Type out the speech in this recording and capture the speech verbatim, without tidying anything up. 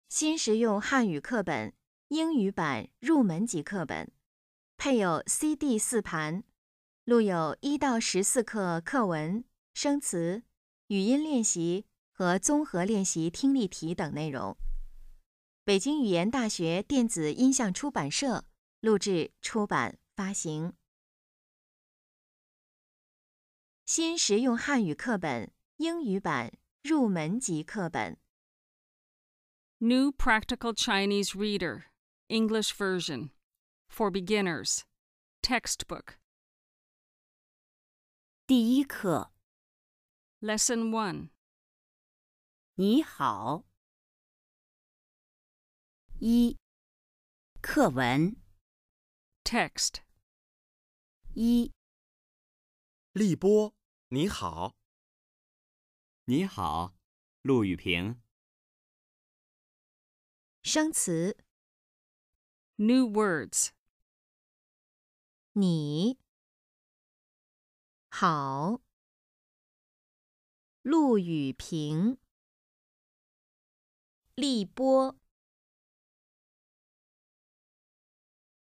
新实用汉语课本英语版入门级课本，配有 C D 四盘，录有一到十四课课文、生词、语音练习和综合练习听力题等内容。北京语言大学电子音像出版社录制、出版、发行。新实用汉语课本英语版入门级课本。 New Practical Chinese Reader, English version, for beginners, textbook. 第一课， Lesson one. 你好。一、课文。 Text. 一、 立波，你好。 你好，陆雨平。 生词： New words. 你好，陆雨平，立波。